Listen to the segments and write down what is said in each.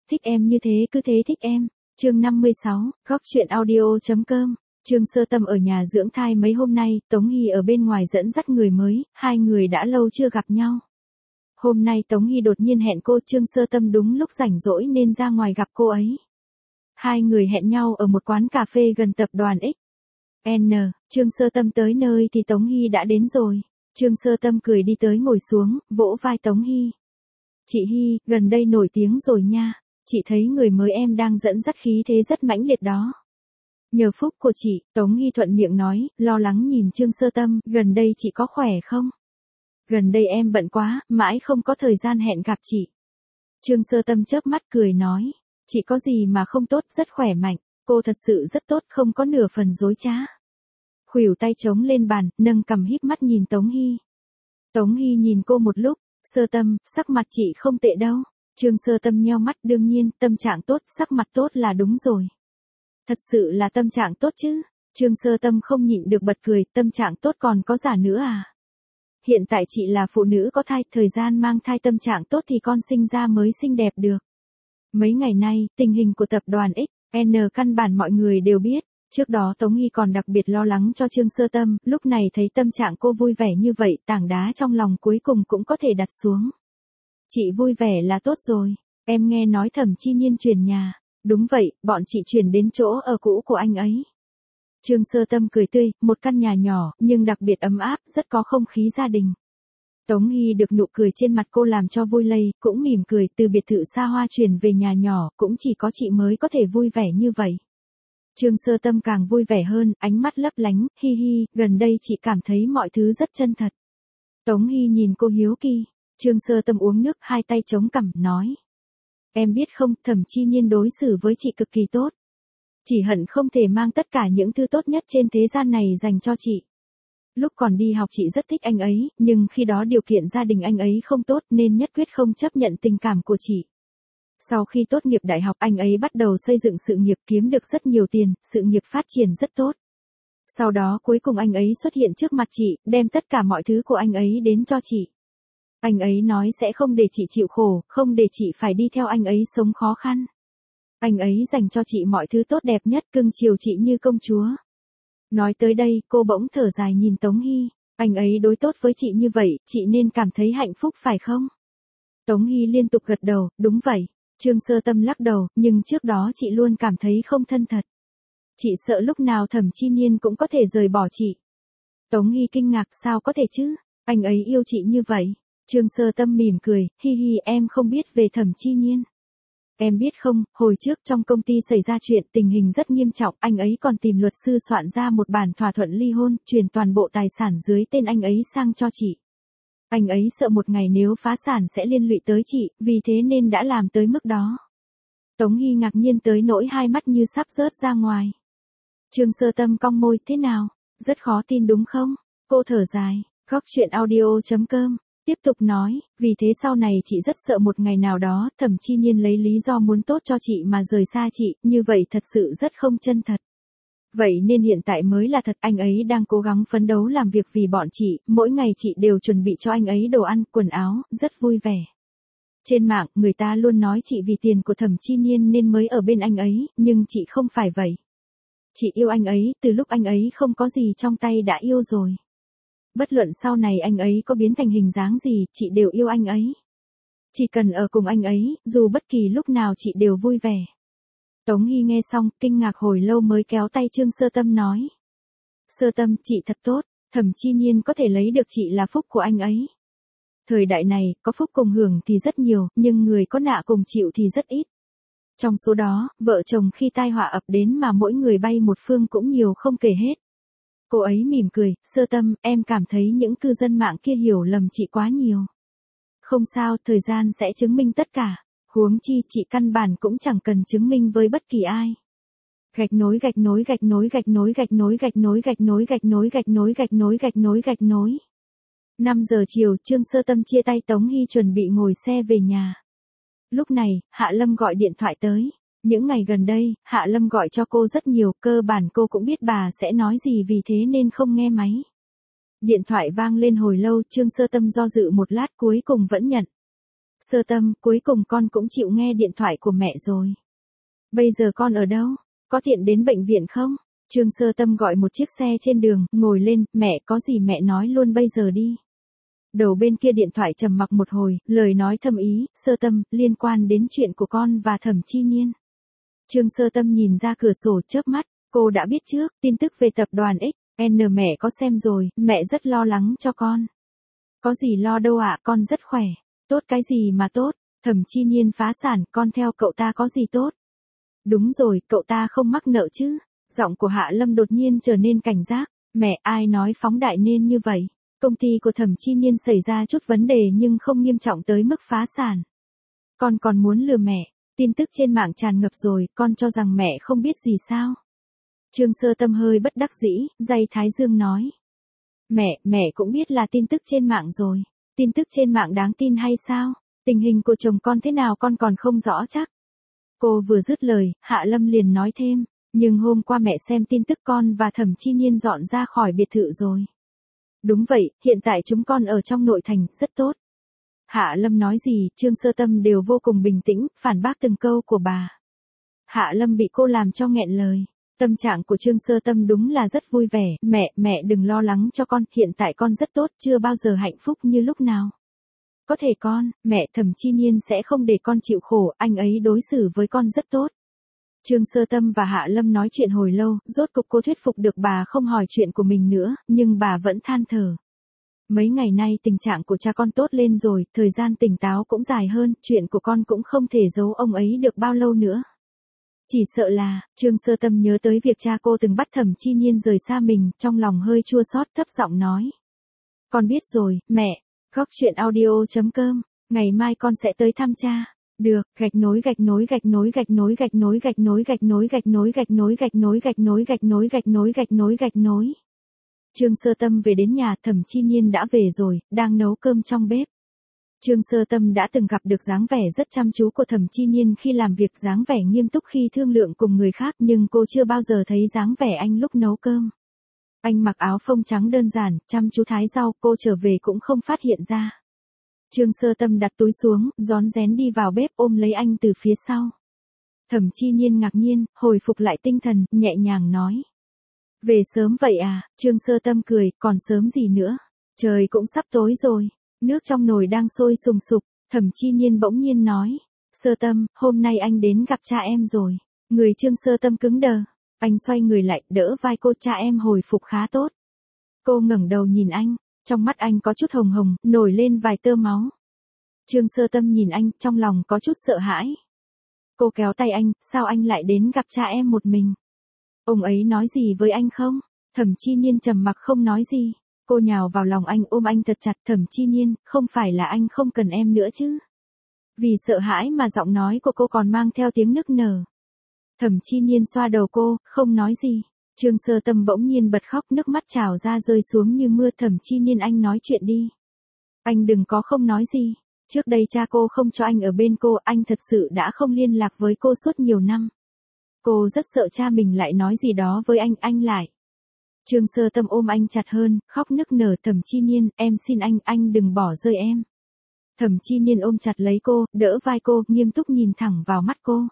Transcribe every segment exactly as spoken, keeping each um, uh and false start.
Thích em như thế cứ thế thích em. Chương năm mươi sáu, góc truyện audio.com. Trương Sơ Tâm ở nhà dưỡng thai mấy hôm nay, Tống Hy ở bên ngoài dẫn dắt người mới, hai người đã lâu chưa gặp nhau. Hôm nay Tống Hy đột nhiên hẹn cô, Trương Sơ Tâm đúng lúc rảnh rỗi nên ra ngoài gặp cô ấy. Hai người hẹn nhau ở một quán cà phê gần tập đoàn X. N, Trương Sơ Tâm tới nơi thì Tống Hy đã đến rồi. Trương Sơ Tâm cười đi tới ngồi xuống, vỗ vai Tống Hy. Chị Hy, gần đây nổi tiếng rồi nha. Chị thấy người mới em đang dẫn dắt khí thế rất mãnh liệt đó. Nhờ phúc của chị, Tống Hy thuận miệng nói, lo lắng nhìn Trương Sơ Tâm, gần đây chị có khỏe không? Gần đây em bận quá, mãi không có thời gian hẹn gặp chị. Trương Sơ Tâm chớp mắt cười nói, chị có gì mà không tốt, rất khỏe mạnh, cô thật sự rất tốt, không có nửa phần dối trá. Khuỷu tay trống lên bàn, nâng cằm híp mắt nhìn Tống Hy. Tống Hy nhìn cô một lúc, Sơ Tâm, sắc mặt chị không tệ đâu. Trương Sơ Tâm nheo mắt, đương nhiên, tâm trạng tốt, sắc mặt tốt là đúng rồi. Thật sự là tâm trạng tốt chứ. Trương Sơ Tâm không nhịn được bật cười, tâm trạng tốt còn có giả nữa à? Hiện tại chị là phụ nữ có thai, thời gian mang thai tâm trạng tốt thì con sinh ra mới xinh đẹp được. Mấy ngày nay, tình hình của tập đoàn X, N căn bản mọi người đều biết. Trước đó Tống Hy còn đặc biệt lo lắng cho Trương Sơ Tâm, lúc này thấy tâm trạng cô vui vẻ như vậy, tảng đá trong lòng cuối cùng cũng có thể đặt xuống. Chị vui vẻ là tốt rồi, em nghe nói Thẩm Chi Nhiên chuyển nhà. Đúng vậy, bọn chị chuyển đến chỗ ở cũ của anh ấy. Trương Sơ Tâm cười tươi, một căn nhà nhỏ, nhưng đặc biệt ấm áp, rất có không khí gia đình. Tống Hy được nụ cười trên mặt cô làm cho vui lây, cũng mỉm cười, từ biệt thự xa hoa chuyển về nhà nhỏ, cũng chỉ có chị mới có thể vui vẻ như vậy. Trương Sơ Tâm càng vui vẻ hơn, ánh mắt lấp lánh, hi hi, gần đây chị cảm thấy mọi thứ rất chân thật. Tống Hy nhìn cô hiếu kỳ, Trương Sơ Tâm uống nước, hai tay chống cằm, nói. Em biết không, Thẩm Chi Nhiên đối xử với chị cực kỳ tốt. Chỉ hận không thể mang tất cả những thứ tốt nhất trên thế gian này dành cho chị. Lúc còn đi học chị rất thích anh ấy, nhưng khi đó điều kiện gia đình anh ấy không tốt nên nhất quyết không chấp nhận tình cảm của chị. Sau khi tốt nghiệp đại học anh ấy bắt đầu xây dựng sự nghiệp, kiếm được rất nhiều tiền, sự nghiệp phát triển rất tốt. Sau đó cuối cùng anh ấy xuất hiện trước mặt chị, đem tất cả mọi thứ của anh ấy đến cho chị. Anh ấy nói sẽ không để chị chịu khổ, không để chị phải đi theo anh ấy sống khó khăn. Anh ấy dành cho chị mọi thứ tốt đẹp nhất, cưng chiều chị như công chúa. Nói tới đây, cô bỗng thở dài nhìn Tống Hy, anh ấy đối tốt với chị như vậy, chị nên cảm thấy hạnh phúc phải không? Tống Hy liên tục gật đầu, đúng vậy. Trương Sơ Tâm lắc đầu, nhưng trước đó chị luôn cảm thấy không thân thật. Chị sợ lúc nào Thẩm Chi Nhiên cũng có thể rời bỏ chị. Tống Hy kinh ngạc, sao có thể chứ, anh ấy yêu chị như vậy. Trương Sơ Tâm mỉm cười, hi hi, em không biết về Thẩm Chi Nhiên. Em biết không, hồi trước trong công ty xảy ra chuyện, tình hình rất nghiêm trọng, anh ấy còn tìm luật sư soạn ra một bản thỏa thuận ly hôn, chuyển toàn bộ tài sản dưới tên anh ấy sang cho chị. Anh ấy sợ một ngày nếu phá sản sẽ liên lụy tới chị, vì thế nên đã làm tới mức đó. Tống Hy ngạc nhiên tới nỗi hai mắt như sắp rớt ra ngoài. Trương Sơ Tâm cong môi, thế nào? Rất khó tin đúng không? Cô thở dài, góc truyện audio.com. Tiếp tục nói, vì thế sau này chị rất sợ một ngày nào đó, Thẩm Chi Nhiên lấy lý do muốn tốt cho chị mà rời xa chị, như vậy thật sự rất không chân thật. Vậy nên hiện tại mới là thật, anh ấy đang cố gắng phấn đấu làm việc vì bọn chị, mỗi ngày chị đều chuẩn bị cho anh ấy đồ ăn, quần áo, rất vui vẻ. Trên mạng, người ta luôn nói chị vì tiền của Thẩm Chi Nhiên nên mới ở bên anh ấy, nhưng chị không phải vậy. Chị yêu anh ấy, từ lúc anh ấy không có gì trong tay đã yêu rồi. Bất luận sau này anh ấy có biến thành hình dáng gì, chị đều yêu anh ấy. Chỉ cần ở cùng anh ấy, dù bất kỳ lúc nào chị đều vui vẻ. Tống Hy nghe xong, kinh ngạc hồi lâu mới kéo tay Trương Sơ Tâm nói. Sơ Tâm, chị thật tốt, Thẩm Chi Nhiên có thể lấy được chị là phúc của anh ấy. Thời đại này, có phúc cùng hưởng thì rất nhiều, nhưng người có nạ cùng chịu thì rất ít. Trong số đó, vợ chồng khi tai họa ập đến mà mỗi người bay một phương cũng nhiều không kể hết. Cô ấy mỉm cười, Sơ Tâm, em cảm thấy những cư dân mạng kia hiểu lầm chị quá nhiều. Không sao, thời gian sẽ chứng minh tất cả. Huống chi chị căn bản cũng chẳng cần chứng minh với bất kỳ ai. Gạch nối gạch nối gạch nối gạch nối gạch nối gạch nối gạch nối gạch nối gạch nối gạch nối gạch nối gạch nối. năm giờ chiều, Trương Sơ Tâm chia tay Tống Hy chuẩn bị ngồi xe về nhà. Lúc này, Hạ Lâm gọi điện thoại tới. Những ngày gần đây, Hạ Lâm gọi cho cô rất nhiều, cơ bản cô cũng biết bà sẽ nói gì vì thế nên không nghe máy. Điện thoại vang lên hồi lâu, Trương Sơ Tâm do dự một lát cuối cùng vẫn nhận. Sơ Tâm, cuối cùng con cũng chịu nghe điện thoại của mẹ rồi. Bây giờ con ở đâu? Có tiện đến bệnh viện không? Trương Sơ Tâm gọi một chiếc xe trên đường, ngồi lên, mẹ có gì mẹ nói luôn bây giờ đi. Đầu bên kia điện thoại trầm mặc một hồi, lời nói thâm ý, Sơ Tâm, liên quan đến chuyện của con và Thẩm Chi Nhiên. Trương Sơ Tâm nhìn ra cửa sổ chớp mắt, cô đã biết trước, tin tức về tập đoàn X, N mẹ có xem rồi, mẹ rất lo lắng cho con. Có gì lo đâu ạ, con rất khỏe. Tốt cái gì mà tốt, Thẩm Chi Nhiên phá sản, con theo cậu ta có gì tốt. Đúng rồi, cậu ta không mắc nợ chứ. Giọng của Hạ Lâm đột nhiên trở nên cảnh giác, mẹ ai nói phóng đại nên như vậy. Công ty của Thẩm Chi Nhiên xảy ra chút vấn đề nhưng không nghiêm trọng tới mức phá sản. Con còn muốn lừa mẹ, tin tức trên mạng tràn ngập rồi, con cho rằng mẹ không biết gì sao. Trương Sơ Tâm hơi bất đắc dĩ, day thái dương nói. Mẹ, mẹ cũng biết là tin tức trên mạng rồi. Tin tức trên mạng đáng tin hay sao? Tình hình của chồng con thế nào con còn không rõ chắc. Cô vừa dứt lời, Hạ Lâm liền nói thêm, nhưng hôm qua mẹ xem tin tức con và Thẩm Chi Nhiên dọn ra khỏi biệt thự rồi. Đúng vậy, hiện tại chúng con ở trong nội thành, rất tốt. Hạ Lâm nói gì, Trương Sơ Tâm đều vô cùng bình tĩnh, phản bác từng câu của bà. Hạ Lâm bị cô làm cho nghẹn lời. Tâm trạng của Trương Sơ Tâm đúng là rất vui vẻ, mẹ, mẹ đừng lo lắng cho con, hiện tại con rất tốt, chưa bao giờ hạnh phúc như lúc nào. Có thể con, mẹ, Thẩm Chi Nhiên sẽ không để con chịu khổ, anh ấy đối xử với con rất tốt. Trương Sơ Tâm và Hạ Lâm nói chuyện hồi lâu, rốt cục cô thuyết phục được bà không hỏi chuyện của mình nữa, nhưng bà vẫn than thở. Mấy ngày nay tình trạng của cha con tốt lên rồi, thời gian tỉnh táo cũng dài hơn, chuyện của con cũng không thể giấu ông ấy được bao lâu nữa. Chỉ sợ là, Trương Sơ Tâm nhớ tới việc cha cô từng bắt Thẩm Chi Nhiên rời xa mình, trong lòng hơi chua xót, thấp giọng nói. Con biết rồi, mẹ. Góc chuyện audio chấm com, ngày mai con sẽ tới thăm cha. Được, gạch nối gạch nối gạch nối gạch nối gạch nối gạch nối gạch nối gạch nối gạch nối gạch nối gạch nối gạch nối gạch nối gạch nối gạch nối. Trương Sơ Tâm về đến nhà, Thẩm Chi Nhiên đã về rồi, đang nấu cơm trong bếp. Trương Sơ Tâm đã từng gặp được dáng vẻ rất chăm chú của Thẩm Chi Nhiên khi làm việc, dáng vẻ nghiêm túc khi thương lượng cùng người khác, nhưng cô chưa bao giờ thấy dáng vẻ anh lúc nấu cơm. Anh mặc áo phông trắng đơn giản, chăm chú thái rau, cô trở về cũng không phát hiện ra. Trương Sơ Tâm đặt túi xuống, rón rén đi vào bếp ôm lấy anh từ phía sau. Thẩm Chi Nhiên ngạc nhiên, hồi phục lại tinh thần, nhẹ nhàng nói. Về sớm vậy à, Trương Sơ Tâm cười, còn sớm gì nữa. Trời cũng sắp tối rồi, nước trong nồi đang sôi sùng sục, Thẩm Chi Nhiên bỗng nhiên nói. Sơ Tâm, hôm nay anh đến gặp cha em rồi. Người Trương Sơ Tâm cứng đờ. Anh xoay người lại, đỡ vai cô, cha em hồi phục khá tốt. Cô ngẩng đầu nhìn anh, trong mắt anh có chút hồng hồng, nổi lên vài tơ máu. Trương Sơ Tâm nhìn anh, trong lòng có chút sợ hãi. Cô kéo tay anh, sao anh lại đến gặp cha em một mình? Ông ấy nói gì với anh không? Thẩm Chi Nhiên trầm mặc không nói gì. Cô nhào vào lòng anh ôm anh thật chặt. Thẩm Chi Nhiên, không phải là anh không cần em nữa chứ? Vì sợ hãi mà giọng nói của cô còn mang theo tiếng nức nở. Thẩm Chi Nhiên xoa đầu cô, không nói gì. Trương Sơ Tâm bỗng nhiên bật khóc, nước mắt trào ra rơi xuống như mưa. Thẩm Chi Nhiên, anh nói chuyện đi. Anh đừng có không nói gì. Trước đây cha cô không cho anh ở bên cô, anh thật sự đã không liên lạc với cô suốt nhiều năm. Cô rất sợ cha mình lại nói gì đó với anh, anh lại. Trương Sơ Tâm ôm anh chặt hơn, khóc nức nở. Thẩm Chi Nhiên, em xin anh, anh đừng bỏ rơi em. Thẩm Chi Nhiên ôm chặt lấy cô, đỡ vai cô, nghiêm túc nhìn thẳng vào mắt cô.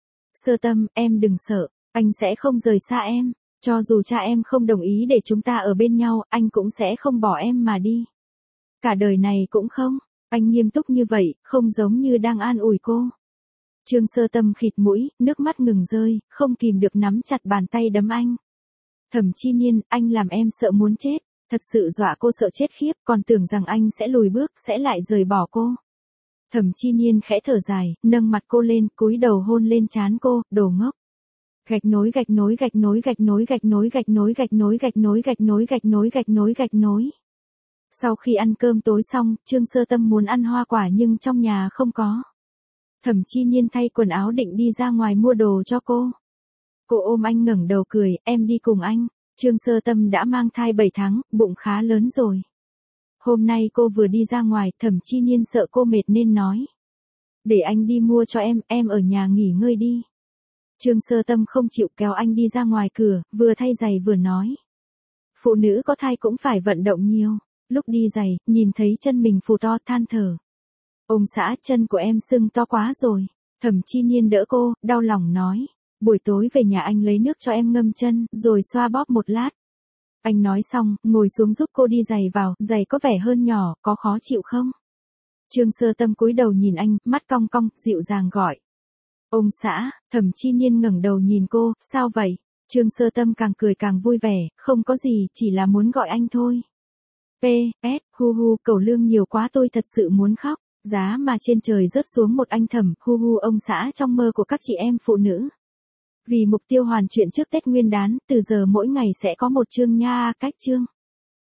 Sơ Tâm, em đừng sợ, anh sẽ không rời xa em. Cho dù cha em không đồng ý để chúng ta ở bên nhau, anh cũng sẽ không bỏ em mà đi. Cả đời này cũng không. Anh nghiêm túc như vậy, không giống như đang an ủi cô. Trương Sơ Tâm khịt mũi, nước mắt ngừng rơi, không kìm được nắm chặt bàn tay đấm anh. Thẩm Chi Nhiên, anh làm em sợ muốn chết, thật sự dọa cô sợ chết khiếp, còn tưởng rằng anh sẽ lùi bước, sẽ lại rời bỏ cô. Thẩm Chi Nhiên khẽ thở dài, nâng mặt cô lên, cúi đầu hôn lên trán cô, đồ ngốc. Gạch nối gạch nối gạch nối gạch nối gạch nối gạch nối gạch nối gạch nối gạch nối gạch nối gạch nối gạch nối. Sau khi ăn cơm tối xong, Trương Sơ Tâm muốn ăn hoa quả nhưng trong nhà không có. Thẩm Chi Nhiên thay quần áo định đi ra ngoài mua đồ cho cô. Cô ôm anh ngẩng đầu cười, em đi cùng anh. Trương Sơ Tâm đã mang thai bảy tháng, bụng khá lớn rồi. Hôm nay cô vừa đi ra ngoài, Thẩm Chi Nhiên sợ cô mệt nên nói. Để anh đi mua cho em, em ở nhà nghỉ ngơi đi. Trương Sơ Tâm không chịu, kéo anh đi ra ngoài cửa, vừa thay giày vừa nói. Phụ nữ có thai cũng phải vận động nhiều. Lúc đi giày, nhìn thấy chân mình phù to, than thở. Ông xã, chân của em sưng to quá rồi. Thẩm Chi Niên đỡ cô, đau lòng nói. Buổi tối về nhà anh lấy nước cho em ngâm chân, rồi xoa bóp một lát. Anh nói xong, ngồi xuống giúp cô đi giày vào, giày có vẻ hơn nhỏ, có khó chịu không? Trương Sơ Tâm cúi đầu nhìn anh, mắt cong cong, dịu dàng gọi. Ông xã. Thẩm Chi Niên ngẩng đầu nhìn cô, sao vậy? Trương Sơ Tâm càng cười càng vui vẻ, không có gì, chỉ là muốn gọi anh thôi. P S hu hu, cẩu lương nhiều quá tôi thật sự muốn khóc. Giá mà trên trời rớt xuống một anh Thẩm, hu hu ông xã trong mơ của các chị em phụ nữ. Vì mục tiêu hoàn chuyện trước Tết Nguyên đán, từ giờ mỗi ngày sẽ có một chương nha, cách chương.